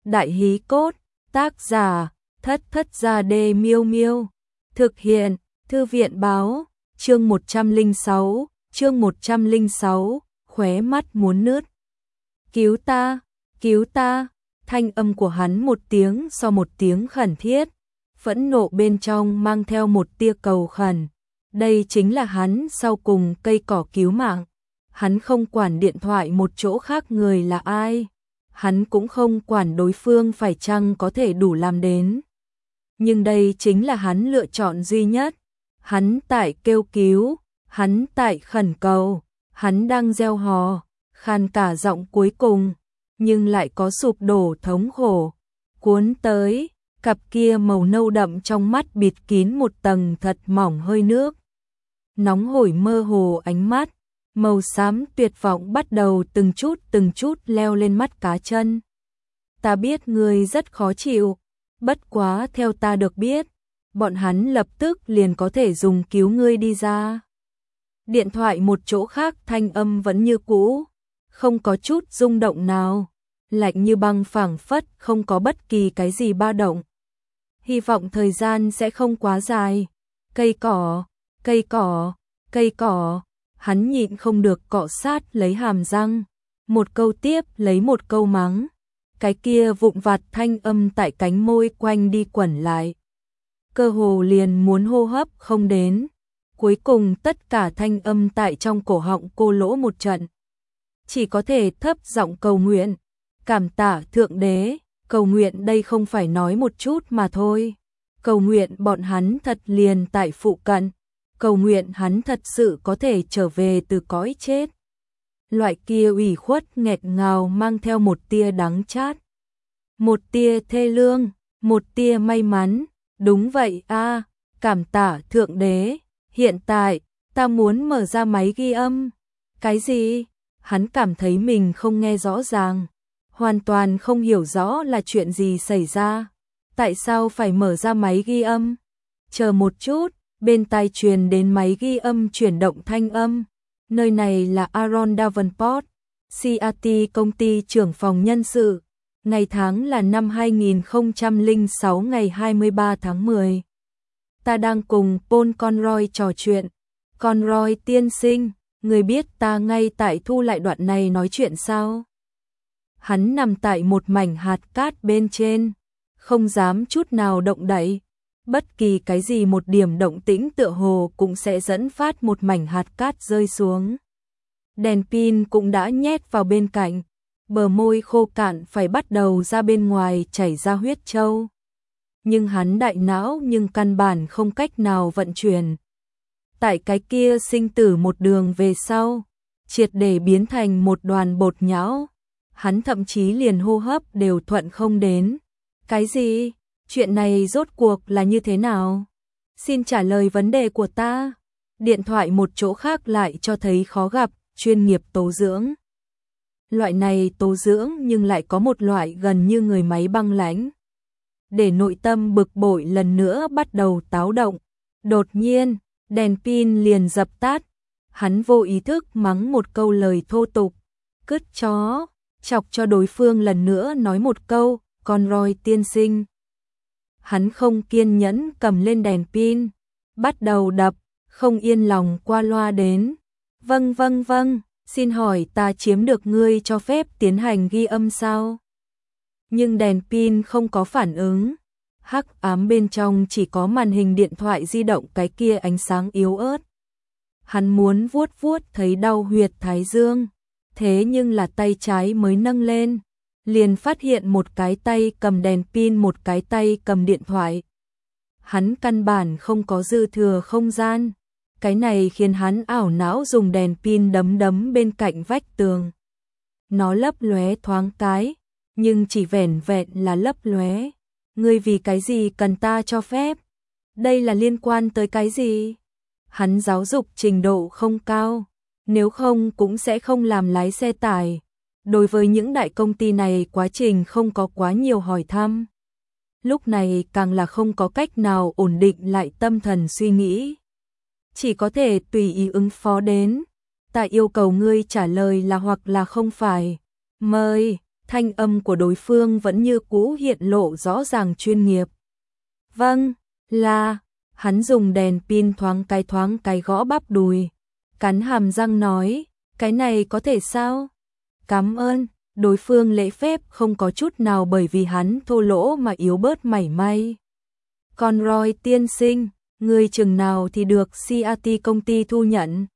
Đại hí cốt, tác giả, Thất Thất Gia Đê Miêu Miêu. Thực hiện, Thư viện báo, chương 106, khóe mắt muốn nứt. Cứu ta, thanh âm của hắn một tiếng sau một tiếng khẩn thiết, phẫn nộ bên trong mang theo một tia cầu khẩn. Đây chính là hắn sau cùng cây cỏ cứu mạng. Hắn không quản điện thoại một chỗ khác người là ai. Hắn cũng không quản đối phương phải chăng có thể đủ làm đến. Nhưng đây chính là hắn lựa chọn duy nhất. Hắn tại kêu cứu, hắn tại khẩn cầu, hắn đang gieo hò, khan cả giọng cuối cùng, nhưng lại có sụp đổ thống khổ. Cuốn tới, cặp kia màu nâu đậm trong mắt bịt kín một tầng thật mỏng hơi nước. Nóng hổi mơ hồ ánh mắt, màu xám tuyệt vọng bắt đầu từng chút leo lên mắt cá chân. Ta biết ngươi rất khó chịu, bất quá theo ta được biết, bọn hắn lập tức liền có thể dùng cứu ngươi đi ra. Điện thoại một chỗ khác thanh âm vẫn như cũ, không có chút rung động nào, lạnh như băng phảng phất không có bất kỳ cái gì ba động. Hy vọng thời gian sẽ không quá dài. Cây cỏ, hắn nhịn không được cọ sát lấy hàm răng, một câu tiếp lấy một câu mắng. Cái kia vụn vặt thanh âm tại cánh môi quanh đi quẩn lại. Cơ hồ liền muốn hô hấp không đến. Cuối cùng tất cả thanh âm tại trong cổ họng cô lỗ một trận. Chỉ có thể thấp giọng cầu nguyện. Cảm tạ Thượng Đế, cầu nguyện đây không phải nói một chút mà thôi. Cầu nguyện bọn hắn thật liền tại phụ cận. Cầu nguyện hắn thật sự có thể trở về từ cõi chết. Loại kia ủy khuất nghẹt ngào mang theo một tia đắng chát. Một tia thê lương, một tia may mắn. Đúng vậy a, cảm tạ Thượng Đế. Hiện tại, ta muốn mở ra máy ghi âm. Cái gì? Hắn cảm thấy mình không nghe rõ ràng. Hoàn toàn không hiểu rõ là chuyện gì xảy ra. Tại sao phải mở ra máy ghi âm? Chờ một chút, bên tai truyền đến máy ghi âm chuyển động thanh âm. Nơi này là Aaron Davenport, CAT công ty trưởng phòng nhân sự. Ngày tháng là năm 2006 ngày 23 tháng 10. Ta đang cùng Paul Conroy trò chuyện. Conroy tiên sinh, người biết ta ngay tại thu lại đoạn này nói chuyện sao? Hắn nằm tại một mảnh hạt cát bên trên, không dám chút nào động đậy. Bất kỳ cái gì một điểm động tĩnh tựa hồ cũng sẽ dẫn phát một mảnh hạt cát rơi xuống. Đèn pin cũng đã nhét vào bên cạnh, bờ môi khô cạn phải bắt đầu ra bên ngoài chảy ra huyết trâu. Nhưng hắn đại não nhưng căn bản không cách nào vận chuyển. Tại cái kia sinh tử một đường về sau, triệt để biến thành một đoàn bột nhão. Hắn thậm chí liền hô hấp đều thuận không đến. Cái gì? Chuyện này rốt cuộc là như thế nào? Xin trả lời vấn đề của ta. Điện thoại một chỗ khác lại cho thấy khó gặp, chuyên nghiệp tố dưỡng. Loại này tố dưỡng nhưng lại có một loại gần như người máy băng lãnh. Để nội tâm bực bội lần nữa bắt đầu táo động. Đột nhiên, đèn pin liền dập tắt. Hắn vô ý thức mắng một câu lời thô tục. Cứt chó, chọc cho đối phương lần nữa nói một câu, Conroy tiên sinh. Hắn không kiên nhẫn cầm lên đèn pin, bắt đầu đập, không yên lòng qua loa đến. Vâng, xin hỏi ta chiếm được ngươi cho phép tiến hành ghi âm sao? Nhưng đèn pin không có phản ứng. Hắc ám bên trong chỉ có màn hình điện thoại di động cái kia ánh sáng yếu ớt. Hắn muốn vuốt thấy đau huyệt thái dương. Thế nhưng là tay trái mới nâng lên, liền phát hiện một cái tay cầm đèn pin, một cái tay cầm điện thoại. Hắn căn bản không có dư thừa không gian. Cái này khiến hắn ảo não dùng đèn pin đấm bên cạnh vách tường. Nó lấp lóe thoáng cái, nhưng chỉ vẻn vẹn là lấp lóe. Ngươi vì cái gì cần ta cho phép? Đây là liên quan tới cái gì? Hắn giáo dục trình độ không cao, nếu không cũng sẽ không làm lái xe tải. Đối với những đại công ty này quá trình không có quá nhiều hỏi thăm. Lúc này càng là không có cách nào ổn định lại tâm thần suy nghĩ. Chỉ có thể tùy ý ứng phó đến. Ta yêu cầu ngươi trả lời là hoặc là không phải. Mời, thanh âm của đối phương vẫn như cũ hiện lộ rõ ràng chuyên nghiệp. Vâng, là, hắn dùng đèn pin thoáng cái gõ bắp đùi, cắn hàm răng nói, cái này có thể sao? Cảm ơn, đối phương lễ phép không có chút nào bởi vì hắn thô lỗ mà yếu bớt mảy may. Còn Roy tiên sinh, người chừng nào thì được CRT công ty thu nhận?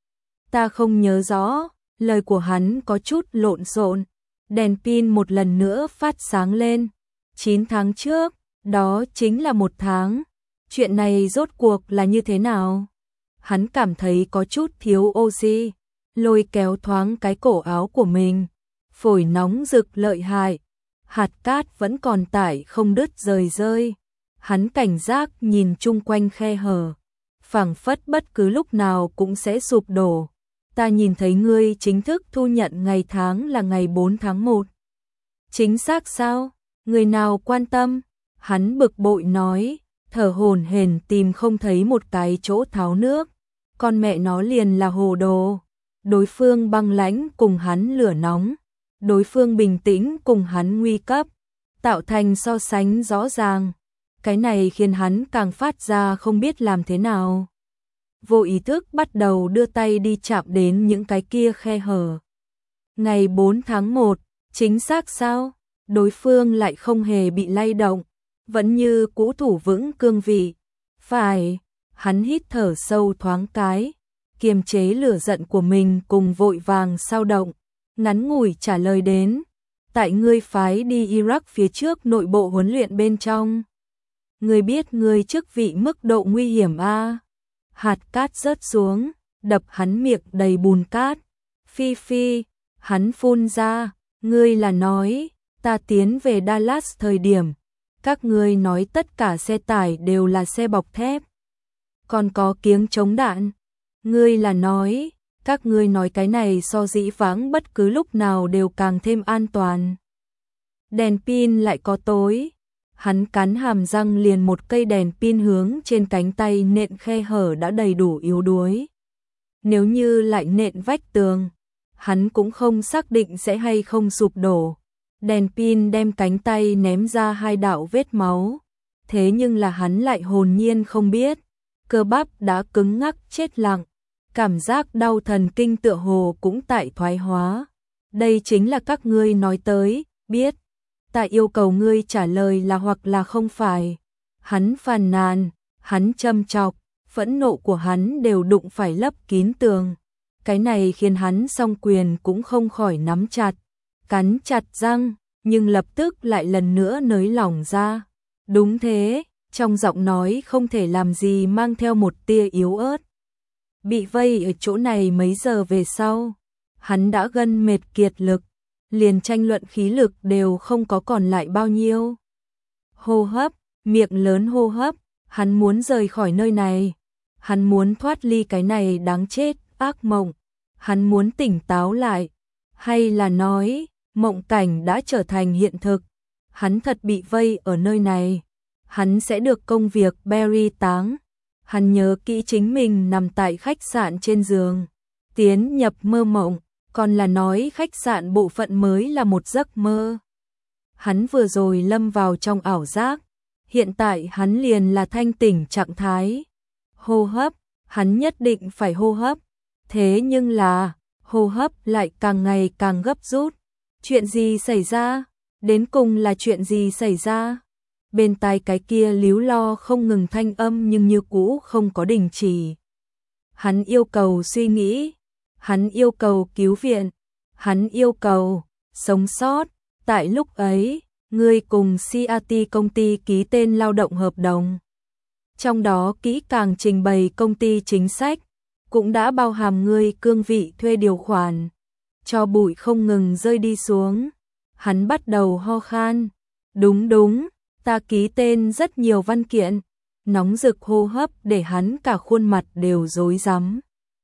Ta không nhớ rõ, lời của hắn có chút lộn xộn. Đèn pin một lần nữa phát sáng lên. 9 tháng trước, đó chính là 1 tháng. Chuyện này rốt cuộc là như thế nào? Hắn cảm thấy có chút thiếu oxy, lôi kéo thoáng cái cổ áo của mình. Phổi nóng rực lợi hại, hạt cát vẫn còn tải không đứt rơi. Hắn cảnh giác nhìn chung quanh khe hở, phảng phất bất cứ lúc nào cũng sẽ sụp đổ. Ta nhìn thấy ngươi chính thức thu nhận ngày tháng là ngày 4 tháng 1. Chính xác sao? Người nào quan tâm? Hắn bực bội nói, thở hổn hển tìm không thấy một cái chỗ tháo nước. Con mẹ nó liền là hồ đồ. Đối phương băng lãnh cùng hắn lửa nóng, đối phương bình tĩnh cùng hắn nguy cấp, tạo thành so sánh rõ ràng. Cái này khiến hắn càng phát ra không biết làm thế nào. Vô ý thức bắt đầu đưa tay đi chạm đến những cái kia khe hở. Ngày 4 tháng 1, chính xác sao? Đối phương lại không hề bị lay động, vẫn như cũ thủ vững cương vị. Phải, hắn hít thở sâu thoáng cái, kiềm chế lửa giận của mình cùng vội vàng sao động, ngắn ngủi trả lời đến, tại ngươi phái đi Iraq phía trước nội bộ huấn luyện bên trong. Ngươi biết ngươi chức vị mức độ nguy hiểm a? Hạt cát rớt xuống, đập hắn miệng đầy bùn cát. Phi, hắn phun ra, ngươi là nói, ta tiến về Dallas thời điểm, các ngươi nói tất cả xe tải đều là xe bọc thép. Còn có kiếng chống đạn. Ngươi là nói, các ngươi nói cái này so dĩ vãng bất cứ lúc nào đều càng thêm an toàn. Đèn pin lại có tối. Hắn cắn hàm răng liền một cây đèn pin hướng trên cánh tay nện khe hở đã đầy đủ yếu đuối. Nếu như lại nện vách tường, hắn cũng không xác định sẽ hay không sụp đổ. Đèn pin đem cánh tay ném ra 2 đạo vết máu. Thế nhưng là hắn lại hồn nhiên không biết. Cơ bắp đã cứng ngắc chết lặng. Cảm giác đau thần kinh tựa hồ cũng tại thoái hóa. Đây chính là các ngươi nói tới, biết. Ta yêu cầu ngươi trả lời là hoặc là không phải. Hắn phàn nàn, hắn châm chọc, phẫn nộ của hắn đều đụng phải lấp kín tường. Cái này khiến hắn song quyền cũng không khỏi nắm chặt, cắn chặt răng, nhưng lập tức lại lần nữa nới lỏng ra. Đúng thế, trong giọng nói không thể làm gì mang theo một tia yếu ớt. Bị vây ở chỗ này mấy giờ về sau, hắn đã gân mệt kiệt lực, liền tranh luận khí lực đều không có còn lại bao nhiêu. Hô hấp, miệng lớn hô hấp, hắn muốn rời khỏi nơi này. Hắn muốn thoát ly cái này đáng chết, ác mộng. Hắn muốn tỉnh táo lại. Hay là nói, mộng cảnh đã trở thành hiện thực. Hắn thật bị vây ở nơi này. Hắn sẽ được công việc Barry táng. Hắn nhớ kỹ chính mình nằm tại khách sạn trên giường. Tiến nhập mơ mộng. Còn là nói khách sạn bộ phận mới là một giấc mơ. Hắn vừa rồi lâm vào trong ảo giác. Hiện tại hắn liền là thanh tỉnh trạng thái. Hô hấp, hắn nhất định phải hô hấp. Thế nhưng là, hô hấp lại càng ngày càng gấp rút. Chuyện gì xảy ra? Đến cùng là chuyện gì xảy ra? Bên tai cái kia líu lo không ngừng thanh âm nhưng như cũ không có đình chỉ. Hắn yêu cầu suy nghĩ. Hắn yêu cầu cứu viện. Hắn yêu cầu sống sót. Tại lúc ấy, ngươi cùng CRT công ty ký tên lao động hợp đồng. Trong đó kỹ càng trình bày công ty chính sách, cũng đã bao hàm ngươi cương vị thuê điều khoản. Cho bụi không ngừng rơi đi xuống. Hắn bắt đầu ho khan. Đúng, ta ký tên rất nhiều văn kiện. Nóng rực hô hấp để hắn cả khuôn mặt đều rối rắm.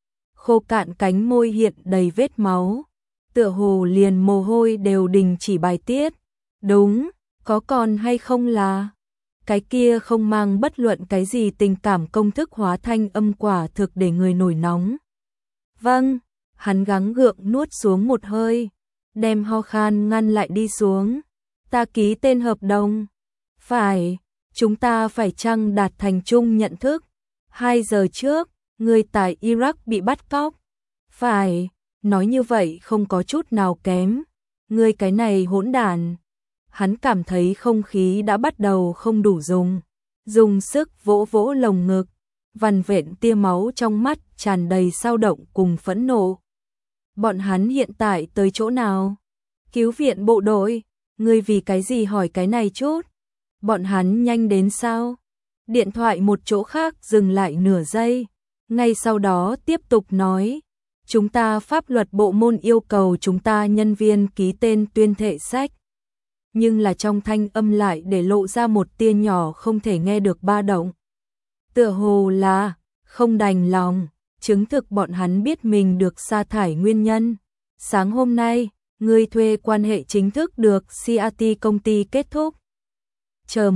Khô cạn cánh môi hiện đầy vết máu. Tựa hồ liền mồ hôi đều đình chỉ bài tiết. Đúng, có còn hay không là... Cái kia không mang bất luận cái gì tình cảm công thức hóa thanh âm quả thực để người nổi nóng. Vâng, hắn gắng gượng nuốt xuống một hơi. đem ho khan ngăn lại đi xuống. Ta ký tên hợp đồng. Phải, chúng ta phải chăng đạt thành chung nhận thức. 2 giờ trước, người tại Iraq bị bắt cóc. Phải, nói như vậy không có chút nào kém. Ngươi cái này hỗn đản. Hắn cảm thấy không khí đã bắt đầu không đủ dùng sức vỗ vỗ lồng ngực, vằn vện tia máu trong mắt tràn đầy dao động cùng phẫn nộ. Bọn hắn hiện tại tới chỗ nào? Cứu viện bộ đội, ngươi vì cái gì hỏi cái này chút? Bọn hắn nhanh đến sao? Điện thoại một chỗ khác dừng lại nửa giây, ngay sau đó tiếp tục nói, chúng ta pháp luật bộ môn yêu cầu chúng ta nhân viên ký tên tuyên thệ sách. Nhưng là trong thanh âm lại để lộ ra một tia nhỏ không thể nghe được ba động. Tựa hồ là không đành lòng, chứng thực bọn hắn biết mình được sa thải nguyên nhân. Sáng hôm nay, người thuê quan hệ chính thức được CRT công ty kết thúc. Chờ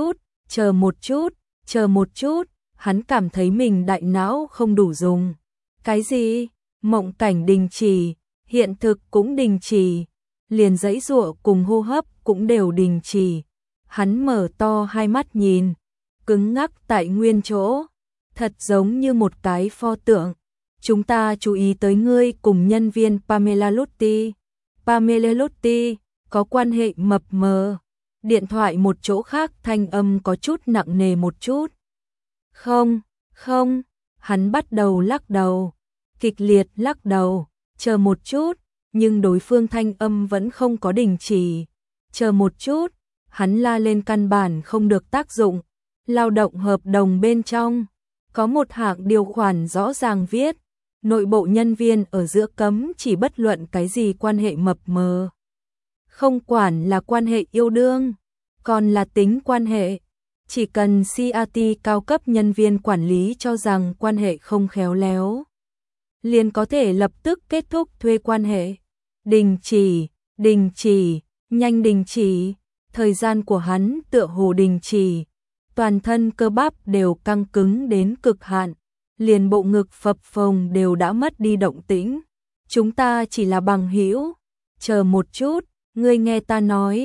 một chút, hắn cảm thấy mình đại não không đủ dùng. Cái gì? Mộng cảnh đình chỉ, hiện thực cũng đình chỉ, liền giãy giụa cùng hô hấp cũng đều đình chỉ. Hắn mở to hai mắt nhìn, cứng ngắc tại nguyên chỗ, thật giống như một cái pho tượng. Chúng ta chú ý tới ngươi cùng nhân viên Pamela Lutti. Pamela Lutti có quan hệ mập mờ. Điện thoại một chỗ khác thanh âm có chút nặng nề một chút. Không, hắn bắt đầu lắc đầu, kịch liệt lắc đầu, chờ một chút, nhưng đối phương thanh âm vẫn không có đình chỉ. Chờ một chút, hắn la lên căn bản không được tác dụng. Lao động hợp đồng bên trong, có một hạng điều khoản rõ ràng viết, nội bộ nhân viên ở giữa cấm chỉ bất luận cái gì quan hệ mập mờ. Không quản là quan hệ yêu đương, còn là tính quan hệ. Chỉ cần CRT cao cấp nhân viên quản lý cho rằng quan hệ không khéo léo, liền có thể lập tức kết thúc thuê quan hệ. Đình chỉ, nhanh đình chỉ. Thời gian của hắn tựa hồ đình chỉ, toàn thân cơ bắp đều căng cứng đến cực hạn, liền bộ ngực phập phồng đều đã mất đi động tĩnh. Chúng ta chỉ là bằng hữu. Chờ một chút, ngươi nghe ta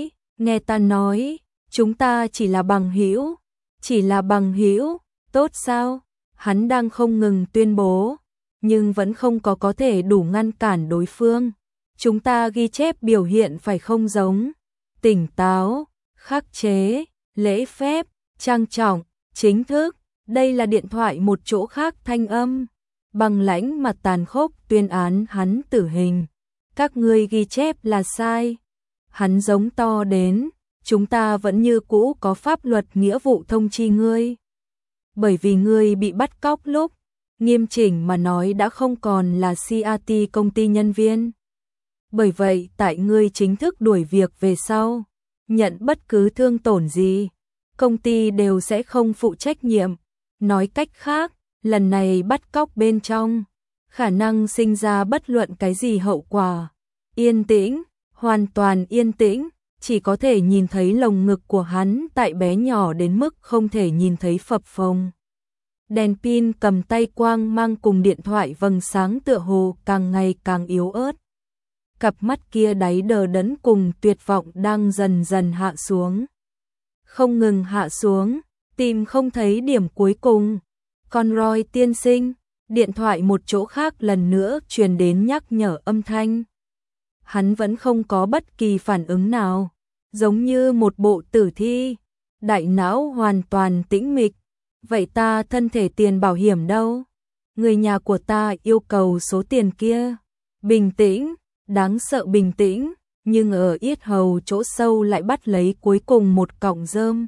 nói, chúng ta chỉ là bằng hữu, tốt sao? Hắn đang không ngừng tuyên bố, nhưng vẫn không có thể đủ ngăn cản đối phương. Chúng ta ghi chép biểu hiện phải không giống, tỉnh táo, khắc chế, lễ phép, trang trọng, chính thức. Đây là điện thoại một chỗ khác thanh âm, băng lãnh mà tàn khốc tuyên án hắn tử hình. Các ngươi ghi chép là sai. Hắn giống to đến, chúng ta vẫn như cũ có pháp luật nghĩa vụ thông chi ngươi. Bởi vì ngươi bị bắt cóc lúc, nghiêm chỉnh mà nói đã không còn là CRT công ty nhân viên. Bởi vậy tại ngươi chính thức đuổi việc về sau, nhận bất cứ thương tổn gì, công ty đều sẽ không phụ trách nhiệm. Nói cách khác, lần này bắt cóc bên trong, khả năng sinh ra bất luận cái gì hậu quả. Yên tĩnh, hoàn toàn yên tĩnh, chỉ có thể nhìn thấy lồng ngực của hắn tại bé nhỏ đến mức không thể nhìn thấy phập phồng. Đèn pin cầm tay quang mang cùng điện thoại vầng sáng tựa hồ càng ngày càng yếu ớt. Cặp mắt kia đáy đờ đẫn cùng tuyệt vọng đang dần dần hạ xuống. Không ngừng hạ xuống, tìm không thấy điểm cuối cùng. Conroy tiên sinh, điện thoại một chỗ khác lần nữa truyền đến nhắc nhở âm thanh. Hắn vẫn không có bất kỳ phản ứng nào, giống như một bộ tử thi, đại não hoàn toàn tĩnh mịch. Vậy ta thân thể tiền bảo hiểm đâu? Người nhà của ta yêu cầu số tiền kia. Bình tĩnh, đáng sợ bình tĩnh, nhưng ở yết hầu chỗ sâu lại bắt lấy cuối cùng một cọng rơm.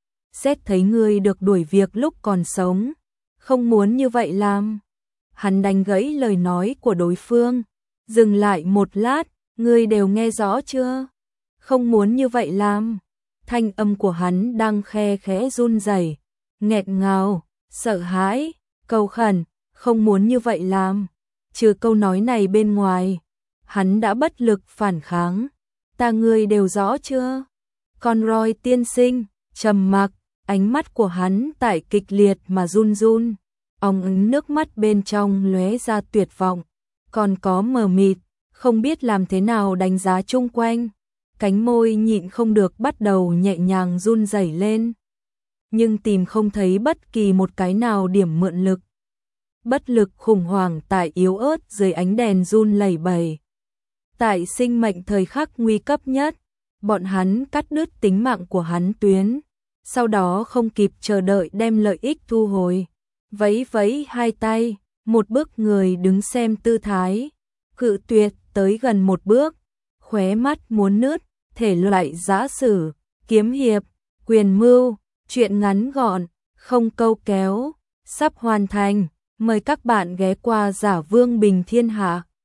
Xét thấy ngươi được đuổi việc lúc còn sống, không muốn như vậy làm. Hắn đánh gãy lời nói của đối phương, dừng lại một lát, ngươi đều nghe rõ chưa? Không muốn như vậy làm. Thanh âm của hắn đang khe khẽ run rẩy, nghẹn ngào, sợ hãi, cầu khẩn, không muốn như vậy làm. Trừ câu nói này bên ngoài, hắn đã bất lực phản kháng. Ta ngươi đều rõ chưa? Conroy tiên sinh, trầm mặc, ánh mắt của hắn tại kịch liệt mà run run, óng ánh nước mắt bên trong lóe ra tuyệt vọng, còn có mờ mịt, không biết làm thế nào đánh giá chung quanh, cánh môi nhịn không được bắt đầu nhẹ nhàng run rẩy lên. Nhưng tìm không thấy bất kỳ một cái nào điểm mượn lực. Bất lực khủng hoảng tại yếu ớt dưới ánh đèn run lẩy bẩy. Tại sinh mệnh thời khắc nguy cấp nhất, bọn hắn cắt đứt tính mạng của hắn Tuyến, sau đó không kịp chờ đợi đem lợi ích thu hồi. Vẫy vẫy hai tay, một bước người đứng xem tư thái, cự tuyệt tới gần một bước, khóe mắt muốn nứt, thể loại giã sử, kiếm hiệp, quyền mưu, chuyện ngắn gọn, không câu kéo, sắp hoàn thành. Mời các bạn ghé qua Giả Vương Bình Thiên Hạ.